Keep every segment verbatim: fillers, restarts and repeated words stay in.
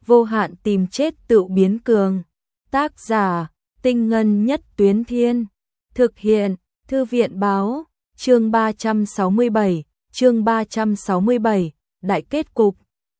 vô hạn tìm chết tự biến cường. Tác giả, Tinh Ngân Nhất Tuyến Thiên. Thực hiện, Thư viện Báo. Chương ba trăm sáu mươi bảy, chương ba trăm sáu mươi bảy, đại kết cục.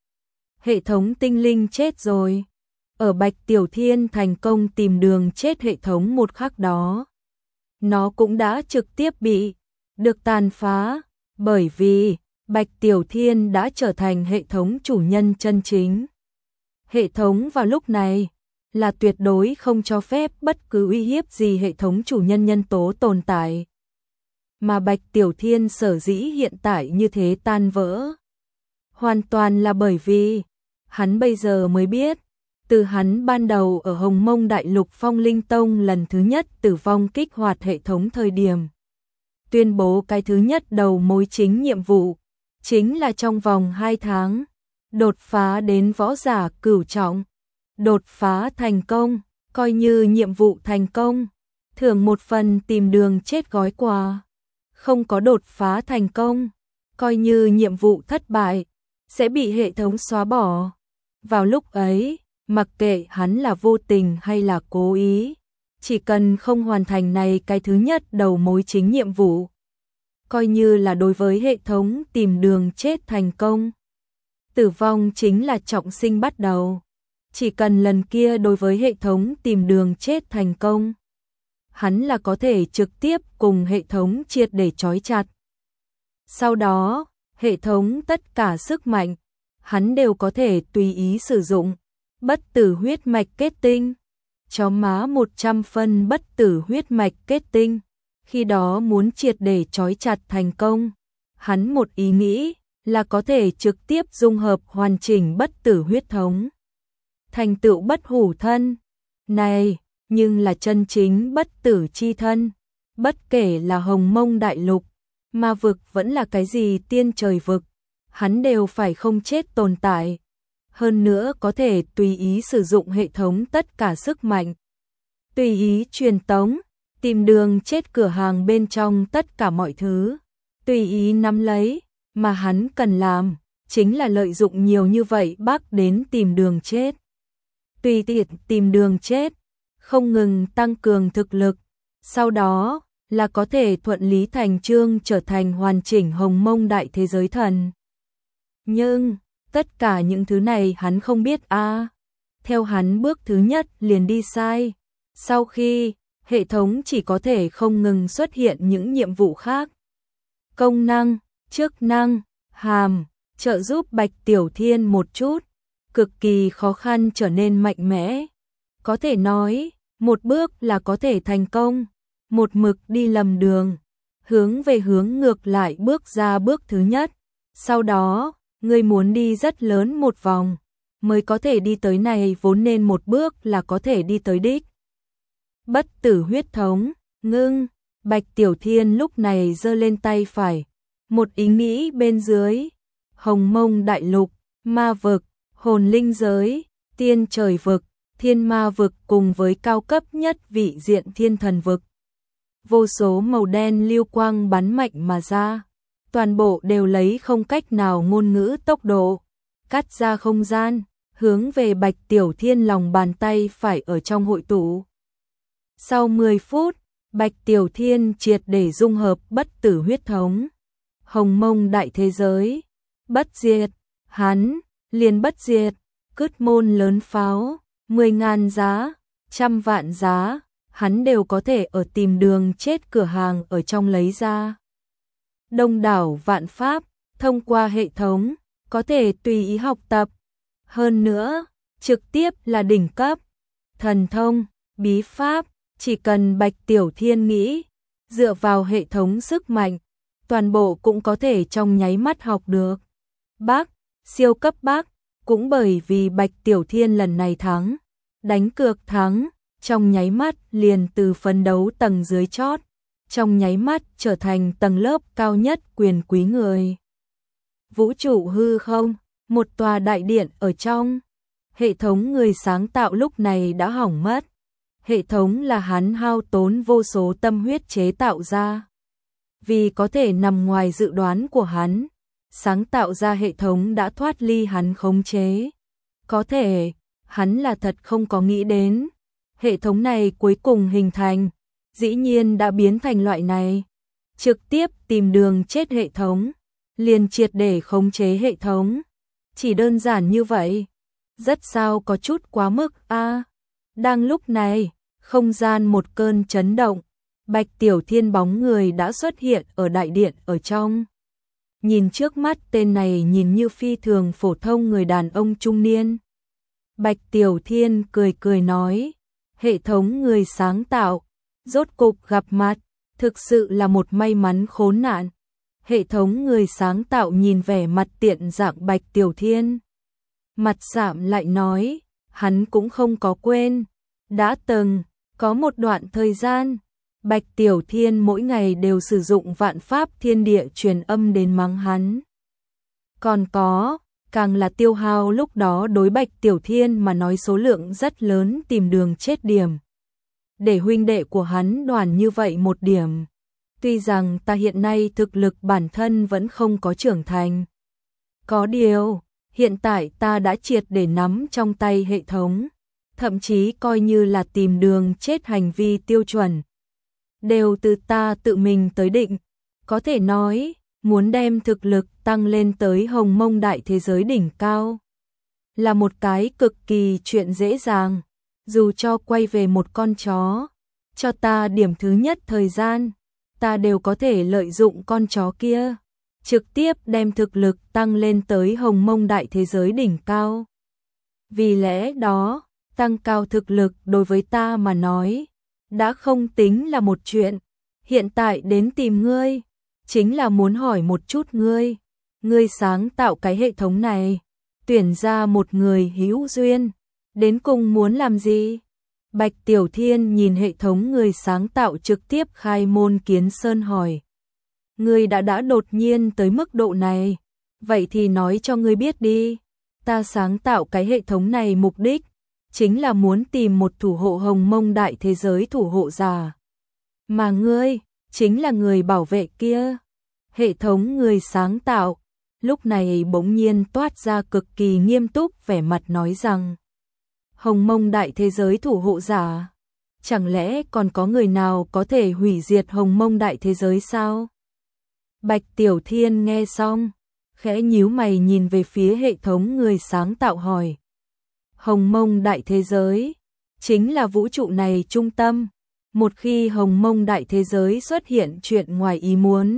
Hệ thống tinh linh chết rồi. Ở Bạch Tiểu Thiên thành công tìm đường chết hệ thống một khắc đó, nó cũng đã trực tiếp bị được tàn phá, bởi vì Bạch Tiểu Thiên đã trở thành hệ thống chủ nhân chân chính. Hệ thống vào lúc này là tuyệt đối không cho phép bất cứ uy hiếp gì hệ thống chủ nhân nhân tố tồn tại. Mà Bạch Tiểu Thiên sở dĩ hiện tại như thế tan vỡ, hoàn toàn là bởi vì hắn bây giờ mới biết, từ hắn ban đầu ở Hồng Mông Đại Lục Phong Linh Tông lần thứ nhất tử vong kích hoạt hệ thống thời điểm, tuyên bố cái thứ nhất đầu mối chính nhiệm vụ, chính là trong vòng hai tháng, đột phá đến võ giả cửu trọng. Đột phá thành công, coi như nhiệm vụ thành công, thưởng một phần tìm đường chết gói quà. Không có đột phá thành công, coi như nhiệm vụ thất bại, sẽ bị hệ thống xóa bỏ. Vào lúc ấy, mặc kệ hắn là vô tình hay là cố ý, chỉ cần không hoàn thành này cái thứ nhất đầu mối chính nhiệm vụ, coi như là đối với hệ thống tìm đường chết thành công. Tử vong chính là trọng sinh bắt đầu. Chỉ cần lần kia đối với hệ thống tìm đường chết thành công, hắn là có thể trực tiếp cùng hệ thống triệt để trói chặt. Sau đó, hệ thống tất cả sức mạnh, hắn đều có thể tùy ý sử dụng. Bất tử huyết mạch kết tinh, chó má một trăm phân bất tử huyết mạch kết tinh. Khi đó muốn triệt để trói chặt thành công, hắn một ý nghĩ là có thể trực tiếp dung hợp hoàn chỉnh bất tử huyết thống, thành tựu bất hủ thân. Này, nhưng là chân chính bất tử chi thân, bất kể là Hồng Mông Đại Lục, ma vực vẫn là cái gì tiên trời vực, hắn đều phải không chết tồn tại. Hơn nữa có thể tùy ý sử dụng hệ thống tất cả sức mạnh, tùy ý truyền tống, tìm đường chết cửa hàng bên trong tất cả mọi thứ, tùy ý nắm lấy, mà hắn cần làm chính là lợi dụng nhiều như vậy bác đến tìm đường chết. Tùy tiện tìm đường chết, không ngừng tăng cường thực lực, sau đó là có thể thuận lý thành chương trở thành hoàn chỉnh Hồng Mông Đại Thế Giới Thần. Nhưng, tất cả những thứ này hắn không biết a. À, theo hắn bước thứ nhất liền đi sai. Sau khi, hệ thống chỉ có thể không ngừng xuất hiện những nhiệm vụ khác. Công năng, chức năng, hàm, trợ giúp Bạch Tiểu Thiên một chút, cực kỳ khó khăn trở nên mạnh mẽ. Có thể nói, một bước là có thể thành công, một mực đi lầm đường, hướng về hướng ngược lại bước ra bước thứ nhất. Sau đó, người muốn đi rất lớn một vòng, mới có thể đi tới này vốn nên một bước là có thể đi tới đích. Bất tử huyết thống, ngưng, Bạch Tiểu Thiên lúc này giơ lên tay phải, một ý nghĩ bên dưới, Hồng Mông Đại Lục, ma vực, hồn linh giới, tiên trời vực, thiên ma vực cùng với cao cấp nhất vị diện thiên thần vực. Vô số màu đen lưu quang bắn mạnh mà ra, toàn bộ đều lấy không cách nào ngôn ngữ tốc độ, cắt ra không gian, hướng về Bạch Tiểu Thiên lòng bàn tay phải ở trong hội tụ. Sau mười phút, Bạch Tiểu Thiên triệt để dung hợp bất tử huyết thống, Hồng Mông Đại Thế Giới, bất diệt, hắn, liền bất diệt, cứt môn lớn pháo, mười ngàn giá, trăm vạn giá, hắn đều có thể ở tìm đường chết cửa hàng ở trong lấy ra. Đông đảo vạn pháp, thông qua hệ thống, có thể tùy ý học tập. Hơn nữa, trực tiếp là đỉnh cấp, thần thông, bí pháp, chỉ cần Bạch Tiểu Thiên nghĩ, dựa vào hệ thống sức mạnh, toàn bộ cũng có thể trong nháy mắt học được. Bác, siêu cấp bác, cũng bởi vì Bạch Tiểu Thiên lần này thắng, đánh cược thắng, trong nháy mắt liền từ phấn đấu tầng dưới chót, trong nháy mắt trở thành tầng lớp cao nhất quyền quý người. Vũ trụ hư không, một tòa đại điện ở trong, hệ thống người sáng tạo lúc này đã hỏng mất. Hệ thống là hắn hao tốn vô số tâm huyết chế tạo ra. Vì có thể nằm ngoài dự đoán của hắn, sáng tạo ra hệ thống đã thoát ly hắn khống chế. Có thể, hắn là thật không có nghĩ đến. Hệ thống này cuối cùng hình thành, dĩ nhiên đã biến thành loại này. Trực tiếp tìm đường chết hệ thống, liền triệt để khống chế hệ thống. Chỉ đơn giản như vậy. Rất sao có chút quá mức a. À, đang lúc này, không gian một cơn chấn động, Bạch Tiểu Thiên bóng người đã xuất hiện ở đại điện ở trong. Nhìn trước mắt tên này nhìn như phi thường phổ thông người đàn ông trung niên. Bạch Tiểu Thiên cười cười nói, hệ thống người sáng tạo, rốt cục gặp mặt, thực sự là một may mắn khốn nạn. Hệ thống người sáng tạo nhìn vẻ mặt tiện dạng Bạch Tiểu Thiên. Mặt sạm lại nói, hắn cũng không có quên. Đã từng, có một đoạn thời gian, Bạch Tiểu Thiên mỗi ngày đều sử dụng vạn pháp thiên địa truyền âm đến mắng hắn. Còn có, càng là tiêu hao lúc đó đối Bạch Tiểu Thiên mà nói số lượng rất lớn tìm đường chết điểm. Để huynh đệ của hắn đoàn như vậy một điểm. Tuy rằng ta hiện nay thực lực bản thân vẫn không có trưởng thành. Có điều, hiện tại ta đã triệt để nắm trong tay hệ thống. Thậm chí coi như là tìm đường chết hành vi tiêu chuẩn. Đều từ ta tự mình tới định. Có thể nói, muốn đem thực lực tăng lên tới hồng mông đại thế giới đỉnh cao. Là một cái cực kỳ chuyện dễ dàng. Dù cho quay về một con chó, cho ta điểm thứ nhất thời gian, ta đều có thể lợi dụng con chó kia, trực tiếp đem thực lực tăng lên tới hồng mông đại thế giới đỉnh cao. Vì lẽ đó, tăng cao thực lực đối với ta mà nói, đã không tính là một chuyện. Hiện tại đến tìm ngươi, chính là muốn hỏi một chút ngươi. Ngươi sáng tạo cái hệ thống này, tuyển ra một người hữu duyên, đến cùng muốn làm gì? Bạch Tiểu Thiên nhìn hệ thống người sáng tạo trực tiếp khai môn kiến sơn hỏi. Ngươi đã đã đột nhiên tới mức độ này, vậy thì nói cho ngươi biết đi. Ta sáng tạo cái hệ thống này mục đích, chính là muốn tìm một thủ hộ hồng mông đại thế giới thủ hộ giả. Mà ngươi, chính là người bảo vệ kia. Hệ thống người sáng tạo, lúc này bỗng nhiên toát ra cực kỳ nghiêm túc vẻ mặt nói rằng. Hồng mông đại thế giới thủ hộ giả, chẳng lẽ còn có người nào có thể hủy diệt hồng mông đại thế giới sao? Bạch Tiểu Thiên nghe xong, khẽ nhíu mày nhìn về phía hệ thống người sáng tạo hỏi. Hồng mông đại thế giới, chính là vũ trụ này trung tâm. Một khi hồng mông đại thế giới xuất hiện chuyện ngoài ý muốn,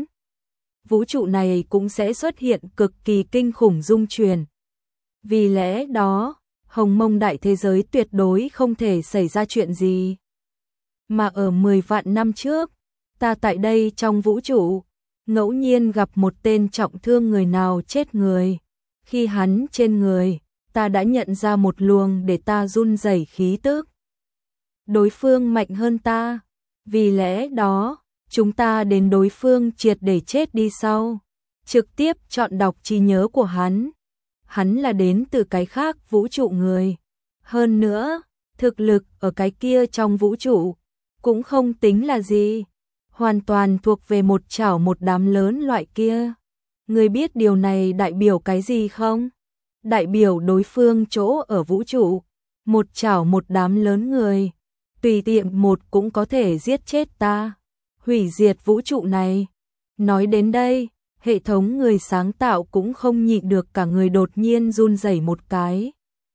vũ trụ này cũng sẽ xuất hiện cực kỳ kinh khủng rung chuyển. Vì lẽ đó, hồng mông đại thế giới tuyệt đối không thể xảy ra chuyện gì. Mà ở mười vạn năm trước, ta tại đây trong vũ trụ, ngẫu nhiên gặp một tên trọng thương người nào chết người. Khi hắn trên người, ta đã nhận ra một luồng để ta run rẩy khí tức. Đối phương mạnh hơn ta, vì lẽ đó, chúng ta đến đối phương triệt để chết đi sau. Trực tiếp chọn đọc trí nhớ của hắn. Hắn là đến từ cái khác vũ trụ người. Hơn nữa, thực lực ở cái kia trong vũ trụ, cũng không tính là gì. Hoàn toàn thuộc về một chảo một đám lớn loại kia. Ngươi biết điều này đại biểu cái gì không? Đại biểu đối phương chỗ ở vũ trụ, một chảo một đám lớn người, tùy tiện một cũng có thể giết chết ta, hủy diệt vũ trụ này. Nói đến đây, hệ thống người sáng tạo cũng không nhịn được cả người đột nhiên run rẩy một cái.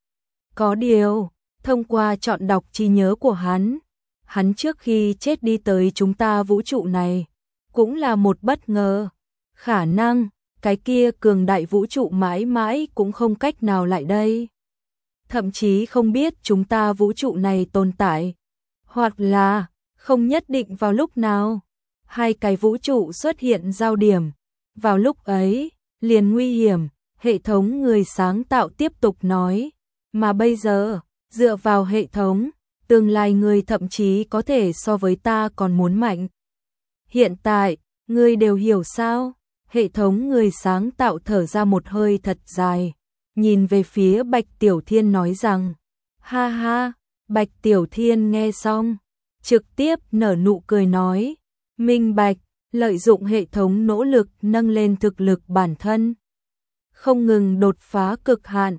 Có điều, thông qua chọn đọc trí nhớ của hắn, hắn trước khi chết đi tới chúng ta vũ trụ này, cũng là một bất ngờ. Khả năng, cái kia cường đại vũ trụ mãi mãi cũng không cách nào lại đây. Thậm chí không biết chúng ta vũ trụ này tồn tại. Hoặc là, không nhất định vào lúc nào, hai cái vũ trụ xuất hiện giao điểm. Vào lúc ấy, liền nguy hiểm, hệ thống người sáng tạo tiếp tục nói. Mà bây giờ, dựa vào hệ thống, tương lai người thậm chí có thể so với ta còn muốn mạnh. Hiện tại, ngươi đều hiểu sao? Hệ thống người sáng tạo thở ra một hơi thật dài, nhìn về phía Bạch Tiểu Thiên nói rằng, ha ha. Bạch Tiểu Thiên nghe xong, trực tiếp nở nụ cười nói, minh bạch, lợi dụng hệ thống nỗ lực nâng lên thực lực bản thân, không ngừng đột phá cực hạn,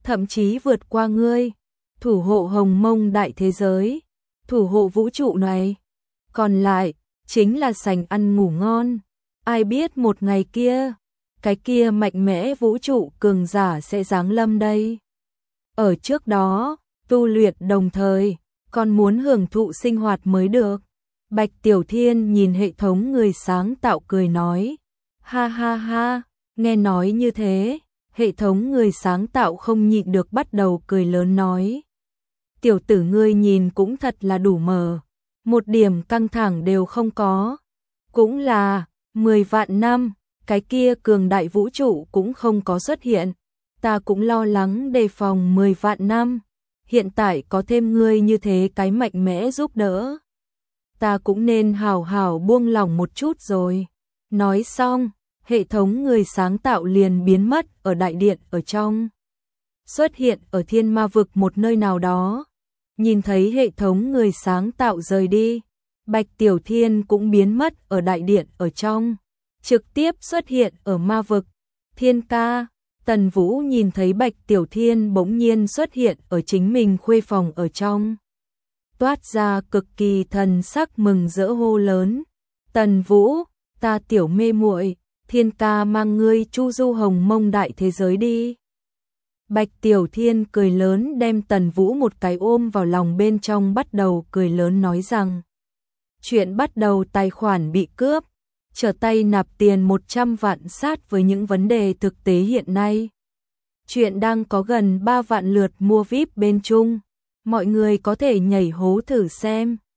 thậm chí vượt qua ngươi, thủ hộ hồng mông đại thế giới, thủ hộ vũ trụ này. Còn lại, chính là sành ăn ngủ ngon. Ai biết một ngày kia, cái kia mạnh mẽ vũ trụ cường giả sẽ giáng lâm đây. Ở trước đó, tu luyện đồng thời, còn muốn hưởng thụ sinh hoạt mới được. Bạch Tiểu Thiên nhìn hệ thống người sáng tạo cười nói. Ha ha ha, nghe nói như thế, hệ thống người sáng tạo không nhịn được bắt đầu cười lớn nói. Tiểu tử ngươi nhìn cũng thật là đủ mờ, một điểm căng thẳng đều không có. Cũng là, mười vạn năm, cái kia cường đại vũ trụ cũng không có xuất hiện. Ta cũng lo lắng đề phòng mười vạn năm, hiện tại có thêm ngươi như thế cái mạnh mẽ giúp đỡ. Ta cũng nên hào hào buông lòng một chút rồi. Nói xong, hệ thống người sáng tạo liền biến mất ở đại điện ở trong. Xuất hiện ở thiên ma vực một nơi nào đó. Nhìn thấy hệ thống người sáng tạo rời đi, Bạch Tiểu Thiên cũng biến mất ở đại điện ở trong. Trực tiếp xuất hiện ở ma vực. Thiên ca, Tần Vũ nhìn thấy Bạch Tiểu Thiên bỗng nhiên xuất hiện ở chính mình khuê phòng ở trong. Toát ra cực kỳ thần sắc mừng rỡ hô lớn. Tần Vũ, ta tiểu mê muội, Thiên ca mang ngươi chu du hồng mông đại thế giới đi. Bạch Tiểu Thiên cười lớn đem Tần Vũ một cái ôm vào lòng bên trong bắt đầu cười lớn nói rằng. Chuyện bắt đầu tài khoản bị cướp, trở tay nạp tiền một trăm vạn sát với những vấn đề thực tế hiện nay. Chuyện đang có gần ba vạn lượt mua vi ai pi bên Trung, mọi người có thể nhảy hố thử xem.